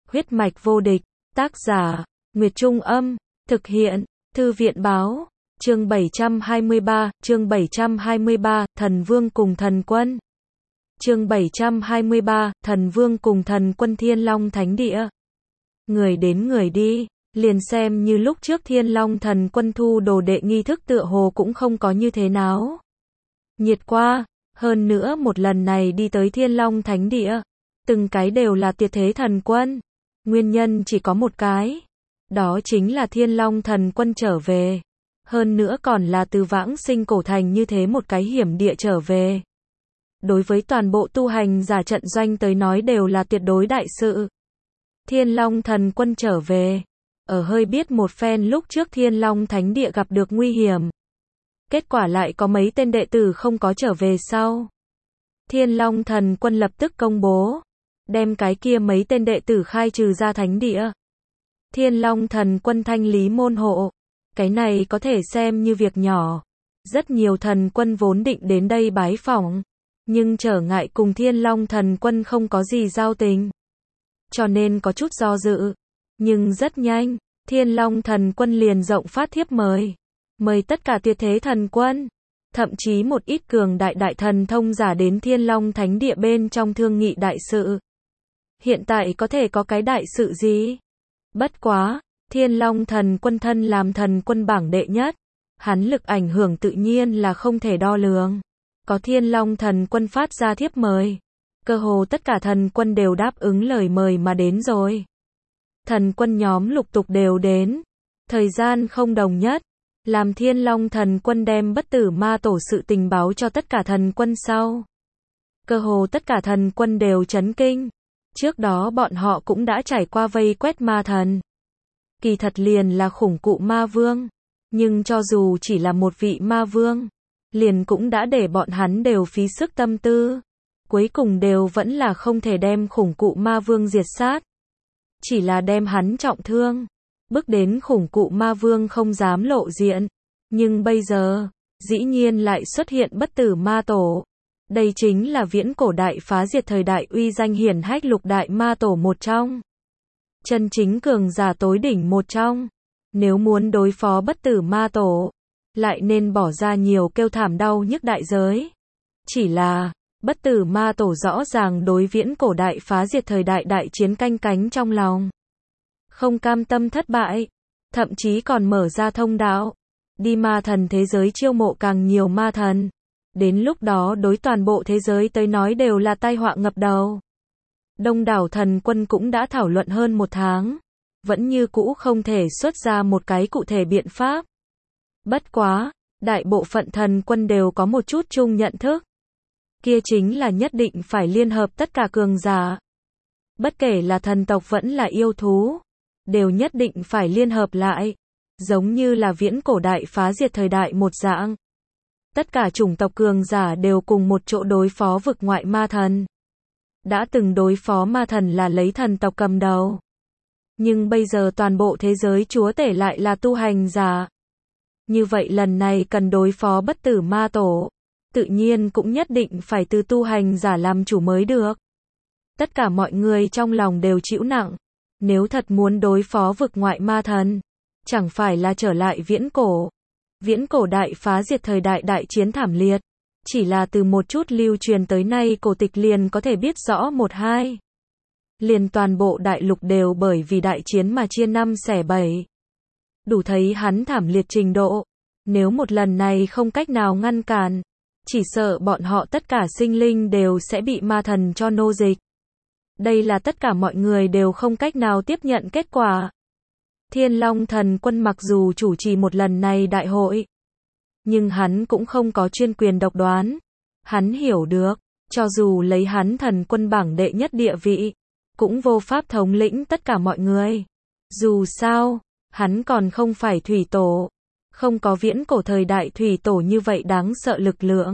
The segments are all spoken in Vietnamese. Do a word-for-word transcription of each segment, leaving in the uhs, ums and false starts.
Huyết mạch vô địch, tác giả, Nguyệt Trung Âm, thực hiện, Thư viện Báo, chương bảy trăm hai mươi ba, chương bảy trăm hai mươi ba, Thần Vương cùng Thần Quân. Chương bảy trăm hai mươi ba, Thần Vương cùng Thần Quân Thiên Long Thánh Địa. Người đến người đi, liền xem như lúc trước Thiên Long Thần Quân thu đồ đệ nghi thức tựa hồ cũng không có như thế nào. Nhiệt qua, hơn nữa một lần này đi tới Thiên Long Thánh Địa, từng cái đều là tuyệt thế thần quân. Nguyên nhân chỉ có một cái, đó chính là Thiên Long Thần Quân trở về. Hơn nữa còn là từ vãng sinh cổ thành như thế một cái hiểm địa trở về. Đối với toàn bộ tu hành giả trận doanh tới nói đều là tuyệt đối đại sự. Thiên Long Thần Quân trở về, ở hơi biết một phen lúc trước Thiên Long Thánh Địa gặp được nguy hiểm. Kết quả lại có mấy tên đệ tử không có trở về sau. Thiên Long Thần Quân lập tức công bố, đem cái kia mấy tên đệ tử khai trừ ra thánh địa. Thiên Long Thần Quân thanh lý môn hộ, cái này có thể xem như việc nhỏ. Rất nhiều thần quân vốn định đến đây bái phỏng, nhưng trở ngại cùng Thiên Long Thần Quân không có gì giao tình, cho nên có chút do dự. Nhưng rất nhanh, Thiên Long Thần Quân liền rộng phát thiếp mời, mời tất cả tuyệt thế thần quân, thậm chí một ít cường đại đại thần thông giả đến Thiên Long Thánh Địa bên trong thương nghị đại sự. Hiện tại có thể có cái đại sự gì? Bất quá, Thiên Long Thần Quân thân làm thần quân bảng đệ nhất, hắn lực ảnh hưởng tự nhiên là không thể đo lường. Có Thiên Long Thần Quân phát ra thiếp mời, cơ hồ tất cả thần quân đều đáp ứng lời mời mà đến rồi. Thần quân nhóm lục tục đều đến, thời gian không đồng nhất, làm Thiên Long Thần Quân đem bất tử ma tổ sự tình báo cho tất cả thần quân sau. Cơ hồ tất cả thần quân đều chấn kinh. Trước đó bọn họ cũng đã trải qua vây quét ma thần. Kỳ thật liền là khủng cụ ma vương. Nhưng cho dù chỉ là một vị ma vương, liền cũng đã để bọn hắn đều phí sức tâm tư. Cuối cùng đều vẫn là không thể đem khủng cụ ma vương diệt sát. Chỉ là đem hắn trọng thương, bước đến khủng cụ ma vương không dám lộ diện. Nhưng bây giờ, dĩ nhiên lại xuất hiện bất tử ma tổ. Đây chính là viễn cổ đại phá diệt thời đại uy danh hiển hách lục đại ma tổ một trong. Chân chính cường giả tối đỉnh một trong. Nếu muốn đối phó bất tử ma tổ, lại nên bỏ ra nhiều kêu thảm đau nhức đại giới. Chỉ là, bất tử ma tổ rõ ràng đối viễn cổ đại phá diệt thời đại đại chiến canh cánh trong lòng. Không cam tâm thất bại, thậm chí còn mở ra thông đạo, đi ma thần thế giới chiêu mộ càng nhiều ma thần. Đến lúc đó đối toàn bộ thế giới tới nói đều là tai họa ngập đầu. Đông đảo thần quân cũng đã thảo luận hơn một tháng, vẫn như cũ không thể xuất ra một cái cụ thể biện pháp. Bất quá, đại bộ phận thần quân đều có một chút chung nhận thức. Kia chính là nhất định phải liên hợp tất cả cường giả. Bất kể là thần tộc vẫn là yêu thú, đều nhất định phải liên hợp lại, giống như là viễn cổ đại phá diệt thời đại một dạng. Tất cả chủng tộc cường giả đều cùng một chỗ đối phó vực ngoại ma thần. Đã từng đối phó ma thần là lấy thần tộc cầm đầu. Nhưng bây giờ toàn bộ thế giới chúa tể lại là tu hành giả. Như vậy lần này cần đối phó bất tử ma tổ, tự nhiên cũng nhất định phải từ tu hành giả làm chủ mới được. Tất cả mọi người trong lòng đều chịu nặng. Nếu thật muốn đối phó vực ngoại ma thần, chẳng phải là trở lại viễn cổ. Viễn cổ đại phá diệt thời đại đại chiến thảm liệt. Chỉ là từ một chút lưu truyền tới nay cổ tịch liền có thể biết rõ một hai. Liền toàn bộ đại lục đều bởi vì đại chiến mà chia năm xẻ bảy. Đủ thấy hắn thảm liệt trình độ. Nếu một lần này không cách nào ngăn cản, chỉ sợ bọn họ tất cả sinh linh đều sẽ bị ma thần cho nô dịch. Đây là tất cả mọi người đều không cách nào tiếp nhận kết quả. Thiên Long Thần Quân mặc dù chủ trì một lần này đại hội, nhưng hắn cũng không có chuyên quyền độc đoán. Hắn hiểu được, cho dù lấy hắn thần quân bảng đệ nhất địa vị, cũng vô pháp thống lĩnh tất cả mọi người. Dù sao, hắn còn không phải thủy tổ, không có viễn cổ thời đại thủy tổ như vậy đáng sợ lực lượng,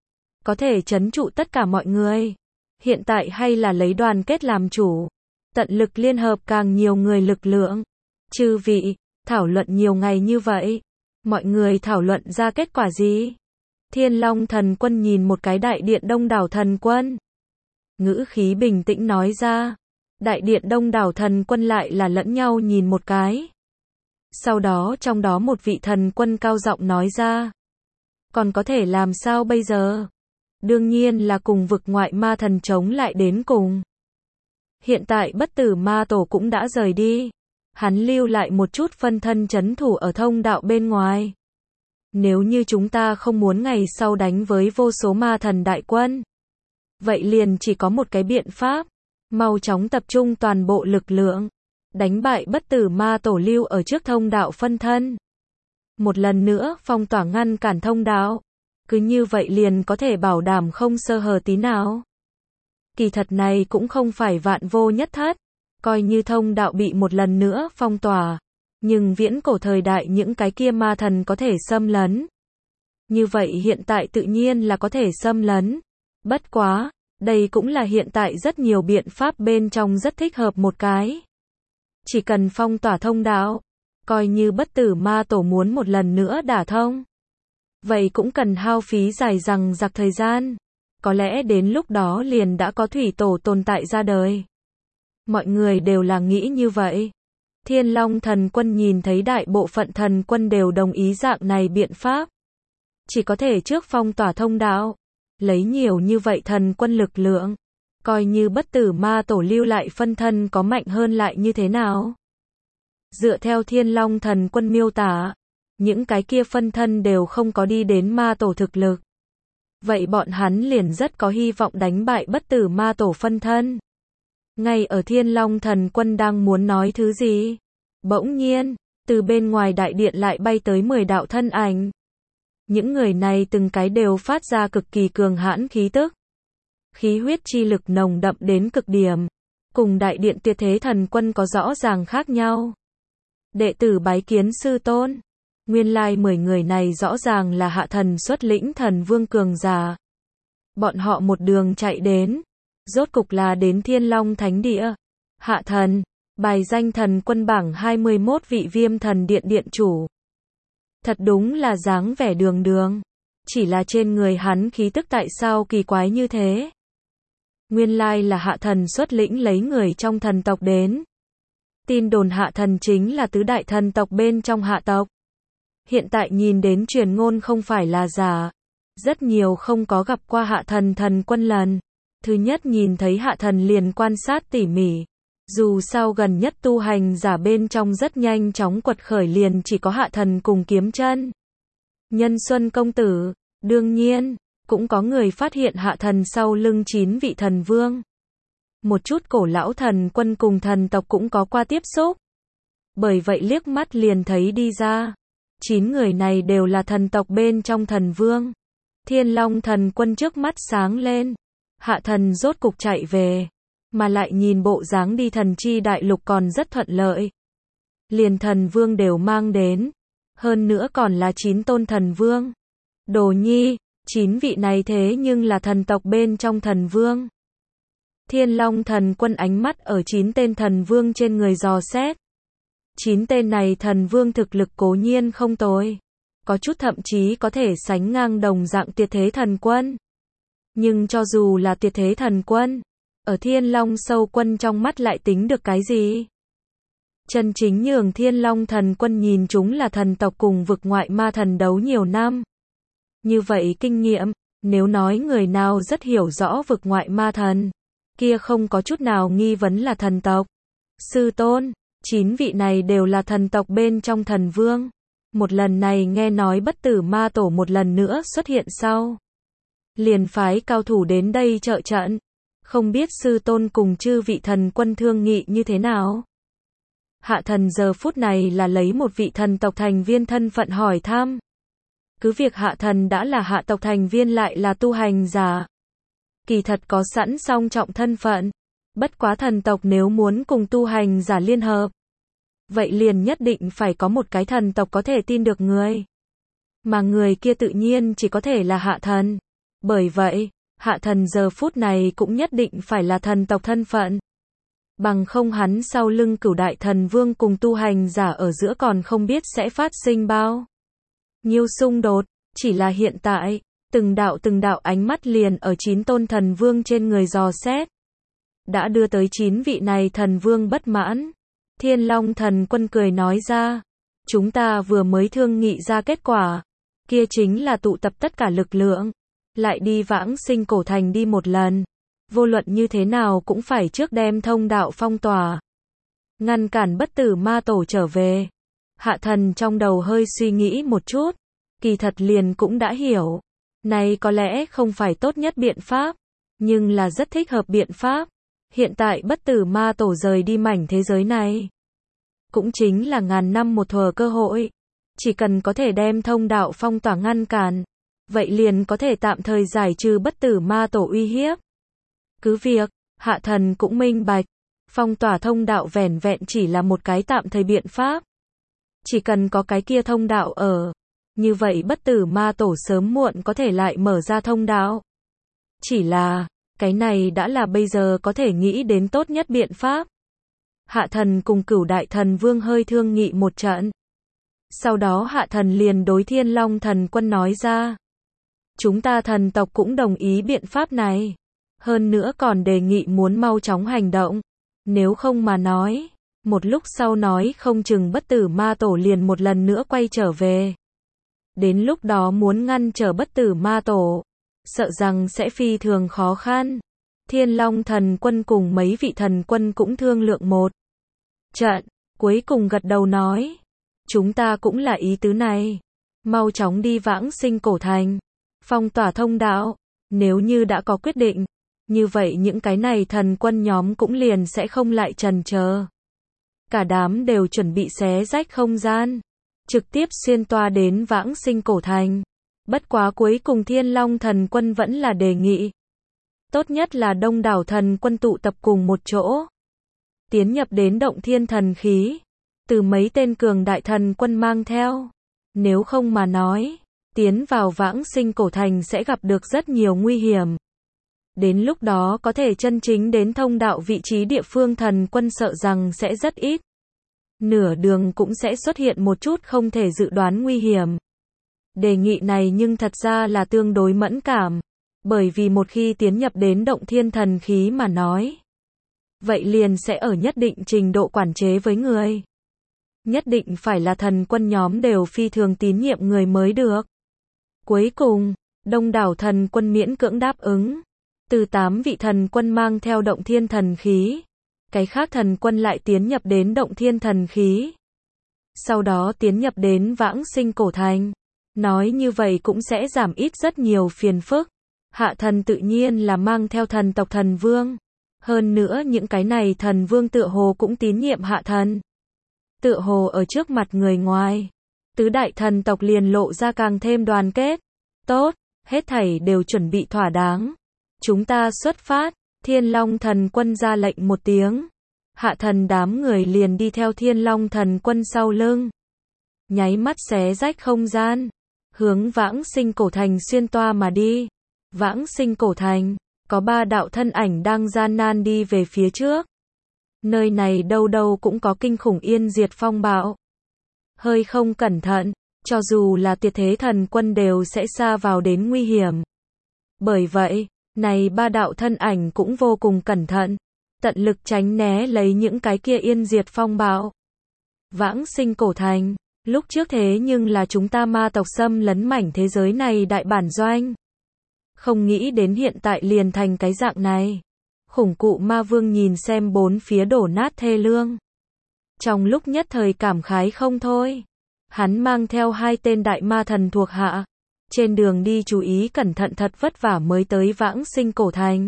có thể trấn trụ tất cả mọi người. Hiện tại hay là lấy đoàn kết làm chủ, tận lực liên hợp càng nhiều người lực lượng. Chư vị, thảo luận nhiều ngày như vậy, mọi người thảo luận ra kết quả gì? Thiên Long Thần Quân nhìn một cái đại điện đông đảo thần quân, ngữ khí bình tĩnh nói ra, Đại điện đông đảo thần quân lại là lẫn nhau nhìn một cái. Sau đó trong đó một vị thần quân cao giọng nói ra. Còn có thể làm sao bây giờ? Đương nhiên là cùng vực ngoại ma thần chống lại đến cùng. Hiện tại bất tử ma tổ cũng đã rời đi. Hắn lưu lại một chút phân thân trấn thủ ở thông đạo bên ngoài. Nếu như chúng ta không muốn ngày sau đánh với vô số ma thần đại quân, vậy liền chỉ có một cái biện pháp. Mau chóng tập trung toàn bộ lực lượng. Đánh bại bất tử ma tổ lưu ở trước thông đạo phân thân. Một lần nữa phong tỏa ngăn cản thông đạo. Cứ như vậy liền có thể bảo đảm không sơ hở tí nào. Kỳ thật này cũng không phải vạn vô nhất thất. Coi như thông đạo bị một lần nữa phong tỏa. Nhưng viễn cổ thời đại những cái kia ma thần có thể xâm lấn. Như vậy hiện tại tự nhiên là có thể xâm lấn. Bất quá, đây cũng là hiện tại rất nhiều biện pháp bên trong rất thích hợp một cái. Chỉ cần phong tỏa thông đạo, coi như bất tử ma tổ muốn một lần nữa đả thông. Vậy cũng cần hao phí dài dằng dặc thời gian. Có lẽ đến lúc đó liền đã có thủy tổ tồn tại ra đời. Mọi người đều là nghĩ như vậy. Thiên Long thần quân nhìn thấy đại bộ phận thần quân đều đồng ý dạng này biện pháp. Chỉ có thể trước phong tỏa thông đạo. Lấy nhiều như vậy thần quân lực lượng. Coi như bất tử ma tổ lưu lại phân thân có mạnh hơn lại như thế nào. Dựa theo Thiên Long thần quân miêu tả. Những cái kia phân thân đều không có đi đến ma tổ thực lực. Vậy bọn hắn liền rất có hy vọng đánh bại bất tử ma tổ phân thân. Ngay ở Thiên Long thần quân đang muốn nói thứ gì. Bỗng nhiên, từ bên ngoài đại điện lại bay tới mười đạo thân ảnh. Những người này từng cái đều phát ra cực kỳ cường hãn khí tức. Khí huyết chi lực nồng đậm đến cực điểm. Cùng đại điện tuyệt thế thần quân có rõ ràng khác nhau. Đệ tử bái kiến sư tôn. Nguyên lai mười người này rõ ràng là hạ thần xuất lĩnh thần vương cường giả. Bọn họ một đường chạy đến. Rốt cục là đến Thiên Long Thánh Địa. Hạ thần, bài danh thần quân bảng hai mươi mốt vị viêm thần điện điện chủ. Thật đúng là dáng vẻ đường đường. Chỉ là trên người hắn khí tức tại sao kỳ quái như thế. Nguyên lai là hạ thần xuất lĩnh lấy người trong thần tộc đến. Tin đồn hạ thần chính là tứ đại thần tộc bên trong hạ tộc. Hiện tại nhìn đến truyền ngôn không phải là giả. Rất nhiều không có gặp qua hạ thần thần quân lần. Thứ nhất nhìn thấy hạ thần liền quan sát tỉ mỉ. Dù sao gần nhất tu hành giả bên trong rất nhanh chóng quật khởi liền chỉ có hạ thần cùng kiếm chân. Nhân Xuân công tử, đương nhiên, cũng có người phát hiện hạ thần sau lưng chín vị thần vương. Một chút cổ lão thần quân cùng thần tộc cũng có qua tiếp xúc. Bởi vậy liếc mắt liền thấy đi ra. Chín người này đều là thần tộc bên trong thần vương. Thiên Long thần quân trước mắt sáng lên. Hạ thần rốt cục chạy về. Mà lại nhìn bộ dáng đi thần chi đại lục còn rất thuận lợi. Liền thần vương đều mang đến. Hơn nữa còn là chín tôn thần vương. Đồ nhi, chín vị này thế nhưng là thần tộc bên trong thần vương. Thiên Long thần quân ánh mắt ở chín tên thần vương trên người dò xét. Chín tên này thần vương thực lực cố nhiên không tồi. Có chút thậm chí có thể sánh ngang đồng dạng tuyệt thế thần quân. Nhưng cho dù là tuyệt thế thần quân, ở Thiên Long sâu quân trong mắt lại tính được cái gì? Chân chính nhường Thiên Long thần quân nhìn chúng là thần tộc cùng vực ngoại ma thần đấu nhiều năm. Như vậy kinh nghiệm, nếu nói người nào rất hiểu rõ vực ngoại ma thần, kia không có chút nào nghi vấn là thần tộc. Sư tôn, chín vị này đều là thần tộc bên trong thần vương. Một lần này nghe nói bất tử ma tổ một lần nữa xuất hiện sau. Liền phái cao thủ đến đây trợ trận. Không biết sư tôn cùng chư vị thần quân thương nghị như thế nào? Hạ thần giờ phút này là lấy một vị thần tộc thành viên thân phận hỏi thăm. Cứ việc hạ thần đã là hạ tộc thành viên lại là tu hành giả. Kỳ thật có sẵn song trọng thân phận. Bất quá thần tộc nếu muốn cùng tu hành giả liên hợp. Vậy liền nhất định phải có một cái thần tộc có thể tin được người. Mà người kia tự nhiên chỉ có thể là hạ thần. Bởi vậy, hạ thần giờ phút này cũng nhất định phải là thần tộc thân phận. Bằng không hắn sau lưng cửu đại thần vương cùng tu hành giả ở giữa còn không biết sẽ phát sinh bao nhiêu xung đột. Chỉ là hiện tại, từng đạo từng đạo ánh mắt liền ở chín tôn thần vương trên người dò xét. đã đưa tới chín vị này thần vương bất mãn. Thiên Long Thần Quân cười nói ra, chúng ta vừa mới thương nghị ra kết quả, kia chính là tụ tập tất cả lực lượng, lại đi Vãng Sinh Cổ Thành đi một lần, vô luận như thế nào cũng phải trước đem thông đạo phong tỏa, ngăn cản bất tử ma tổ trở về. Hạ thần trong đầu hơi suy nghĩ một chút, kỳ thật liền cũng đã hiểu, này có lẽ không phải tốt nhất biện pháp, nhưng là rất thích hợp biện pháp. Hiện tại bất tử ma tổ rời đi mảnh thế giới này, cũng chính là ngàn năm một thuở cơ hội, chỉ cần có thể đem thông đạo phong tỏa ngăn cản, vậy liền có thể tạm thời giải trừ bất tử ma tổ uy hiếp. Cứ việc, hạ thần cũng minh bạch, phong tỏa thông đạo vẻn vẹn chỉ là một cái tạm thời biện pháp. Chỉ cần có cái kia thông đạo ở, như vậy bất tử ma tổ sớm muộn có thể lại mở ra thông đạo. Chỉ là, cái này đã là bây giờ có thể nghĩ đến tốt nhất biện pháp. Hạ thần cùng Cửu Đại Thần Vương hơi thương nghị một trận. Sau đó hạ thần liền đối Thiên Long Thần Quân nói ra, chúng ta thần tộc cũng đồng ý biện pháp này. Hơn nữa còn đề nghị muốn mau chóng hành động. Nếu không mà nói, một lúc sau nói không chừng bất tử ma tổ liền một lần nữa quay trở về. Đến lúc đó muốn ngăn trở bất tử ma tổ, sợ rằng sẽ phi thường khó khăn. Thiên Long Thần Quân cùng mấy vị thần quân cũng thương lượng một trận, cuối cùng gật đầu nói, chúng ta cũng là ý tứ này, mau chóng đi Vãng Sinh Cổ Thành, phong tỏa thông đạo. Nếu như đã có quyết định, như vậy những cái này thần quân nhóm cũng liền sẽ không lại chần chờ. Cả đám đều chuẩn bị xé rách không gian, trực tiếp xuyên toa đến Vãng Sinh Cổ Thành. Bất quá cuối cùng Thiên Long Thần Quân vẫn là đề nghị, tốt nhất là đông đảo thần quân tụ tập cùng một chỗ, tiến nhập đến động thiên thần khí, từ mấy tên cường đại thần quân mang theo. Nếu không mà nói, tiến vào Vãng Sinh Cổ Thành sẽ gặp được rất nhiều nguy hiểm. Đến lúc đó có thể chân chính đến thông đạo vị trí địa phương thần quân sợ rằng sẽ rất ít. Nửa đường cũng sẽ xuất hiện một chút không thể dự đoán nguy hiểm. Đề nghị này nhưng thật ra là tương đối mẫn cảm, bởi vì một khi tiến nhập đến động thiên thần khí mà nói, vậy liền sẽ ở nhất định trình độ quản chế với người. Nhất định phải là thần quân nhóm đều phi thường tín nhiệm người mới được. Cuối cùng, đông đảo thần quân miễn cưỡng đáp ứng. Từ tám vị thần quân mang theo động thiên thần khí, cái khác thần quân lại tiến nhập đến động thiên thần khí. Sau đó tiến nhập đến Vãng Sinh Cổ Thành. Nói như vậy cũng sẽ giảm ít rất nhiều phiền phức. Hạ thần tự nhiên là mang theo thần tộc thần vương. Hơn nữa những cái này thần vương tựa hồ cũng tín nhiệm hạ thần. Tựa hồ ở trước mặt người ngoài, tứ đại thần tộc liền lộ ra càng thêm đoàn kết. Tốt, hết thảy đều chuẩn bị thỏa đáng. Chúng ta xuất phát. Thiên Long Thần Quân ra lệnh một tiếng. Hạ thần đám người liền đi theo Thiên Long Thần Quân sau lưng. Nháy mắt xé rách không gian, hướng Vãng Sinh Cổ Thành xuyên toa mà đi. Vãng Sinh Cổ Thành, có ba đạo thân ảnh đang gian nan đi về phía trước. Nơi này đâu đâu cũng có kinh khủng yên diệt phong bạo. Hơi không cẩn thận, cho dù là tuyệt thế thần quân đều sẽ sa vào đến nguy hiểm. Bởi vậy, này ba đạo thân ảnh cũng vô cùng cẩn thận, tận lực tránh né lấy những cái kia yên diệt phong bạo. Vãng Sinh Cổ Thành, lúc trước thế nhưng là chúng ta ma tộc xâm lấn mảnh thế giới này đại bản doanh. Không nghĩ đến hiện tại liền thành cái dạng này. Khủng cụ ma vương nhìn xem bốn phía đổ nát thê lương. Trong lúc nhất thời cảm khái không thôi. Hắn mang theo hai tên đại ma thần thuộc hạ. Trên đường đi chú ý cẩn thận thật vất vả mới tới Vãng Sinh Cổ Thành.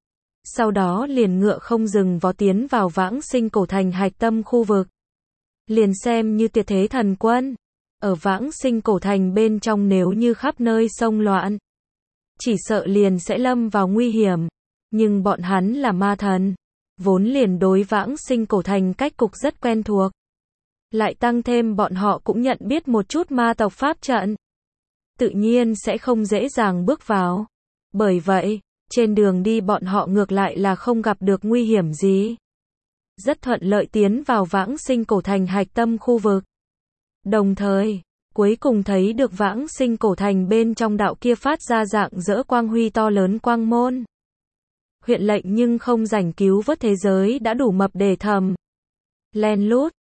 Sau đó liền ngựa không dừng vó tiến vào Vãng Sinh Cổ Thành hạch tâm khu vực. Liền xem như tuyệt thế thần quân. Ở Vãng Sinh Cổ Thành bên trong nếu như khắp nơi xông loạn, chỉ sợ liền sẽ lâm vào nguy hiểm. Nhưng bọn hắn là ma thần, vốn liền đối Vãng Sinh Cổ Thành cách cục rất quen thuộc. Lại tăng thêm bọn họ cũng nhận biết một chút ma tộc pháp trận. Tự nhiên sẽ không dễ dàng bước vào. Bởi vậy, trên đường đi bọn họ ngược lại là không gặp được nguy hiểm gì. Rất thuận lợi tiến vào Vãng Sinh Cổ Thành hạch tâm khu vực. Đồng thời, cuối cùng thấy được Vãng Sinh Cổ Thành bên trong đạo kia phát ra dạng dỡ quang huy to lớn quang môn. huyện lệnh nhưng không rảnh cứu vớt thế giới đã đủ mập để thầm. Len lút,